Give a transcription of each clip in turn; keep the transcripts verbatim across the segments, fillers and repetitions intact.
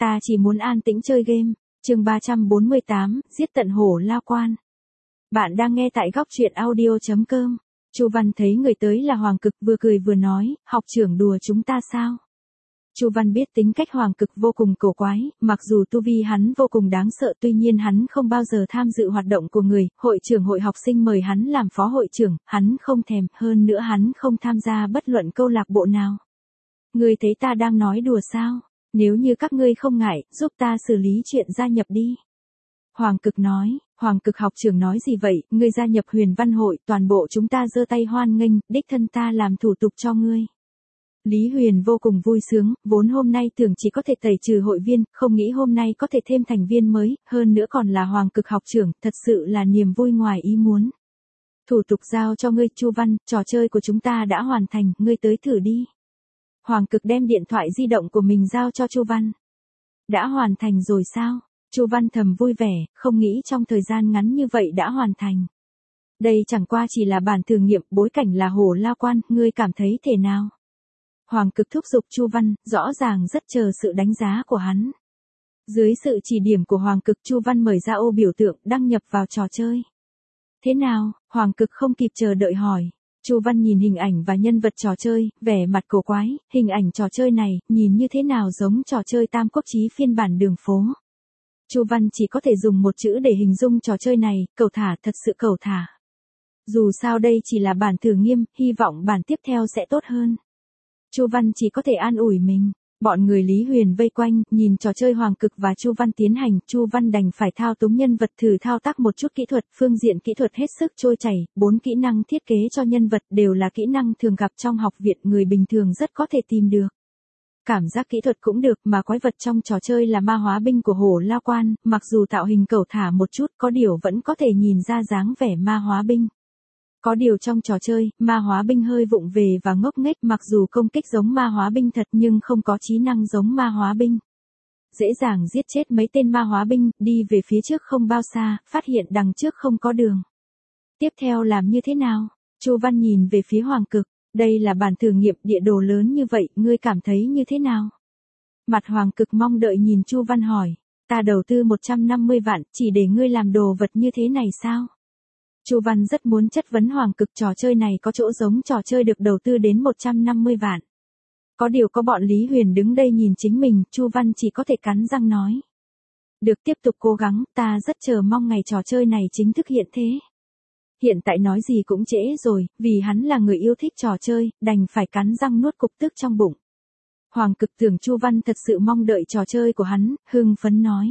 ta chỉ muốn an tĩnh chơi game. Chương ba trăm bốn mươi tám, giết tận hổ lao quan. Bạn đang nghe tại góc truyện audio chấm com. Chu Văn thấy người tới là Hoàng Cực, vừa cười vừa nói, học trưởng đùa chúng ta sao? Chu Văn biết tính cách Hoàng Cực vô cùng cổ quái, mặc dù tu vi hắn vô cùng đáng sợ, tuy nhiên hắn không bao giờ tham dự hoạt động của người, hội trưởng hội học sinh mời hắn làm phó hội trưởng, hắn không thèm, hơn nữa hắn không tham gia bất luận câu lạc bộ nào. Ngươi thấy ta đang nói đùa sao? Nếu như các ngươi không ngại, giúp ta xử lý chuyện gia nhập đi. Hoàng Cực nói, Hoàng Cực học trưởng nói gì vậy, ngươi gia nhập Huyền Văn hội, toàn bộ chúng ta giơ tay hoan nghênh, đích thân ta làm thủ tục cho ngươi. Lý Huyền vô cùng vui sướng, vốn hôm nay tưởng chỉ có thể tẩy trừ hội viên, không nghĩ hôm nay có thể thêm thành viên mới, hơn nữa còn là Hoàng Cực học trưởng, thật sự là niềm vui ngoài ý muốn. Thủ tục giao cho ngươi, Chu Văn, trò chơi của chúng ta đã hoàn thành, ngươi tới thử đi. Hoàng Cực đem điện thoại di động của mình giao cho Chu Văn. Đã hoàn thành rồi sao? Chu Văn thầm vui vẻ, không nghĩ trong thời gian ngắn như vậy đã hoàn thành. Đây chẳng qua chỉ là bản thử nghiệm, bối cảnh là hổ lao quan, ngươi cảm thấy thế nào? Hoàng Cực thúc giục Chu Văn, rõ ràng rất chờ sự đánh giá của hắn. Dưới sự chỉ điểm của Hoàng Cực, Chu Văn mở ra ô biểu tượng, đăng nhập vào trò chơi. Thế nào? Hoàng Cực không kịp chờ đợi hỏi. Chu Văn nhìn hình ảnh và nhân vật trò chơi, vẻ mặt cổ quái, hình ảnh trò chơi này, nhìn như thế nào giống trò chơi Tam Quốc Chí phiên bản đường phố. Chu Văn chỉ có thể dùng một chữ để hình dung trò chơi này, cẩu thả, thật sự cẩu thả. Dù sao đây chỉ là bản thử nghiêm, hy vọng bản tiếp theo sẽ tốt hơn. Chu Văn chỉ có thể an ủi mình. Bọn người Lý Huyền vây quanh, nhìn trò chơi Hoàng Cực và Chu Văn tiến hành, Chu Văn đành phải thao túng nhân vật thử thao tác một chút kỹ thuật, phương diện kỹ thuật hết sức trôi chảy, bốn kỹ năng thiết kế cho nhân vật đều là kỹ năng thường gặp trong học viện, người bình thường rất có thể tìm được. Cảm giác kỹ thuật cũng được, mà quái vật trong trò chơi là ma hóa binh của hổ lao quan, mặc dù tạo hình cẩu thả một chút, có điều vẫn có thể nhìn ra dáng vẻ ma hóa binh. Có điều trong trò chơi, ma hóa binh hơi vụng về và ngốc nghếch, mặc dù công kích giống ma hóa binh thật nhưng không có trí năng giống ma hóa binh. Dễ dàng giết chết mấy tên ma hóa binh, đi về phía trước không bao xa, phát hiện đằng trước không có đường. Tiếp theo làm như thế nào? Chu Văn nhìn về phía Hoàng Cực, đây là bản thử nghiệm địa đồ lớn như vậy, ngươi cảm thấy như thế nào? Mặt Hoàng Cực mong đợi nhìn Chu Văn hỏi, ta đầu tư một trăm năm mươi vạn, chỉ để ngươi làm đồ vật như thế này sao? Chu Văn rất muốn chất vấn Hoàng Cực, trò chơi này có chỗ giống trò chơi được đầu tư đến một trăm năm mươi vạn. Có điều có bọn Lý Huyền đứng đây nhìn chính mình, Chu Văn chỉ có thể cắn răng nói. Được, tiếp tục cố gắng, ta rất chờ mong ngày trò chơi này chính thức hiện thế. Hiện tại nói gì cũng trễ rồi, vì hắn là người yêu thích trò chơi, đành phải cắn răng nuốt cục tức trong bụng. Hoàng Cực tưởng Chu Văn thật sự mong đợi trò chơi của hắn, hưng phấn nói.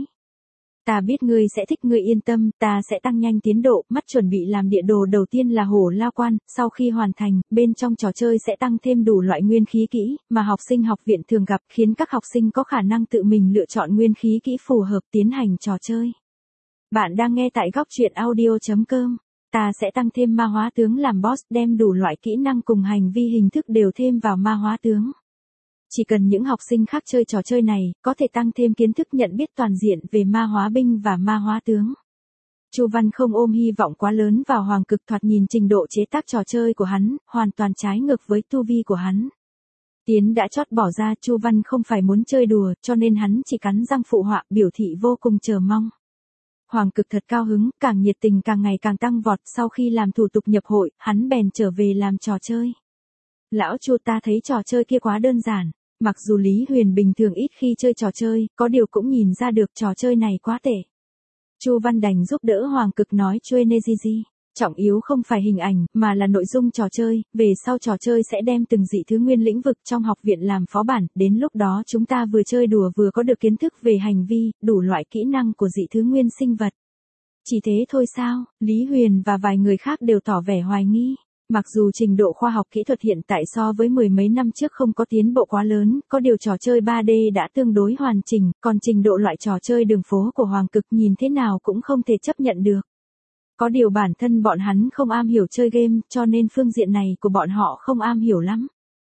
Ta biết ngươi sẽ thích, ngươi yên tâm, ta sẽ tăng nhanh tiến độ, mắt chuẩn bị làm địa đồ đầu tiên là hổ lao quan, sau khi hoàn thành, bên trong trò chơi sẽ tăng thêm đủ loại nguyên khí kỹ, mà học sinh học viện thường gặp, khiến các học sinh có khả năng tự mình lựa chọn nguyên khí kỹ phù hợp tiến hành trò chơi. Bạn đang nghe tại góc truyện audio chấm com. Ta sẽ tăng thêm ma hóa tướng làm boss, đem đủ loại kỹ năng cùng hành vi hình thức đều thêm vào ma hóa tướng. Chỉ cần những học sinh khác chơi trò chơi này, có thể tăng thêm kiến thức nhận biết toàn diện về ma hóa binh và ma hóa tướng. Chu Văn không ôm hy vọng quá lớn vào Hoàng Cực, thoạt nhìn trình độ chế tác trò chơi của hắn, hoàn toàn trái ngược với tu vi của hắn. Tiến đã chót bỏ ra, Chu Văn không phải muốn chơi đùa, cho nên hắn chỉ cắn răng phụ họa, biểu thị vô cùng chờ mong. Hoàng Cực thật cao hứng, càng nhiệt tình càng ngày càng tăng vọt, sau khi làm thủ tục nhập hội, hắn bèn trở về làm trò chơi. Lão Chu, ta thấy trò chơi kia quá đơn giản. Mặc dù Lý Huyền bình thường ít khi chơi trò chơi, có điều cũng nhìn ra được trò chơi này quá tệ. Chu Văn đành giúp đỡ Hoàng Cực nói chuê nê gì gì. Trọng yếu không phải hình ảnh, mà là nội dung trò chơi, về sau trò chơi sẽ đem từng dị thứ nguyên lĩnh vực trong học viện làm phó bản, đến lúc đó chúng ta vừa chơi đùa vừa có được kiến thức về hành vi, đủ loại kỹ năng của dị thứ nguyên sinh vật. Chỉ thế thôi sao? Lý Huyền và vài người khác đều tỏ vẻ hoài nghi. Mặc dù trình độ khoa học kỹ thuật hiện tại so với mười mấy năm trước không có tiến bộ quá lớn, có điều trò chơi ba D đã tương đối hoàn chỉnh, còn trình độ loại trò chơi đường phố của Hoàng Cực nhìn thế nào cũng không thể chấp nhận được. Có điều bản thân bọn hắn không am hiểu chơi game, cho nên phương diện này của bọn họ không am hiểu lắm.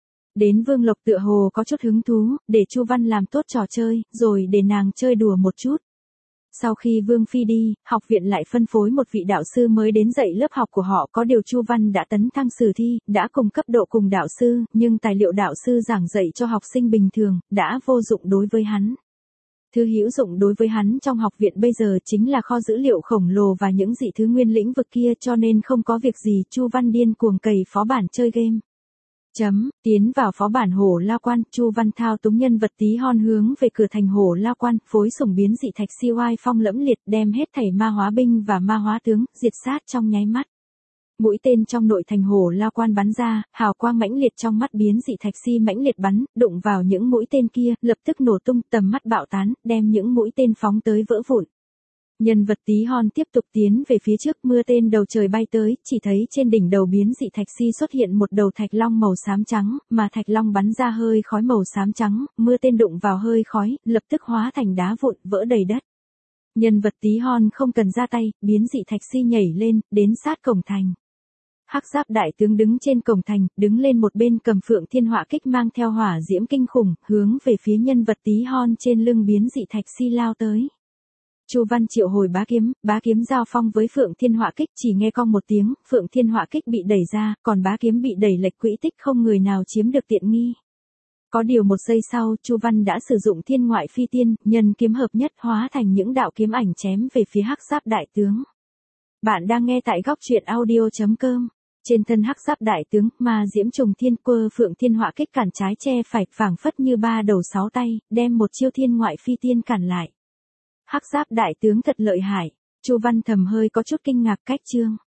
Đến Vương Lộc tựa hồ có chút hứng thú, để Chu Văn làm tốt trò chơi, rồi để nàng chơi đùa một chút. Sau khi Vương Phi đi, học viện lại phân phối một vị đạo sư mới đến dạy lớp học của họ, có điều Chu Văn đã tấn thăng sử thi, đã cùng cấp độ cùng đạo sư, nhưng tài liệu đạo sư giảng dạy cho học sinh bình thường, đã vô dụng đối với hắn. Thứ hữu dụng đối với hắn trong học viện bây giờ chính là kho dữ liệu khổng lồ và những dị thứ nguyên lĩnh vực kia, cho nên không có việc gì Chu Văn điên cuồng cày phó bản chơi game. Chấm, tiến vào phó bản Hổ Lao Quan, Chu Văn thao túng nhân vật tí hon hướng về cửa thành Hổ Lao Quan, phối sủng biến dị thạch si oai phong lẫm liệt, đem hết thảy ma hóa binh và ma hóa tướng diệt sát trong nháy mắt. Mũi tên trong nội thành Hổ Lao Quan bắn ra, hào quang mãnh liệt trong mắt biến dị thạch si mãnh liệt bắn, đụng vào những mũi tên kia, lập tức nổ tung, tầm mắt bạo tán, đem những mũi tên phóng tới vỡ vụn. Nhân vật tí hon tiếp tục tiến về phía trước, mưa tên đầu trời bay tới, chỉ thấy trên đỉnh đầu biến dị thạch si xuất hiện một đầu thạch long màu xám trắng, mà thạch long bắn ra hơi khói màu xám trắng, mưa tên đụng vào hơi khói, lập tức hóa thành đá vụn, vỡ đầy đất. Nhân vật tí hon không cần ra tay, biến dị thạch si nhảy lên, đến sát cổng thành. Hắc Giáp đại tướng đứng trên cổng thành, đứng lên một bên cầm Phượng Thiên Họa kích mang theo hỏa diễm kinh khủng, hướng về phía nhân vật tí hon trên lưng biến dị thạch si lao tới. Chu Văn triệu hồi bá kiếm, bá kiếm giao phong với Phượng Thiên Họa kích, chỉ nghe cong một tiếng, Phượng Thiên Họa kích bị đẩy ra, còn bá kiếm bị đẩy lệch quỹ tích, không người nào chiếm được tiện nghi. Có điều một giây sau, Chu Văn đã sử dụng thiên ngoại phi tiên, nhân kiếm hợp nhất hóa thành những đạo kiếm ảnh chém về phía Hắc Giáp đại tướng. Bạn đang nghe tại góc truyện audio chấm com. Trên thân Hắc Giáp đại tướng, ma diễm trùng thiên quơ Phượng Thiên Họa kích cản trái che phải, phảng phất như ba đầu sáu tay, đem một chiêu thiên ngoại phi tiên cản lại. Hắc Giáp đại tướng thật lợi hại. Chu Văn thầm hơi có chút kinh ngạc, cách chương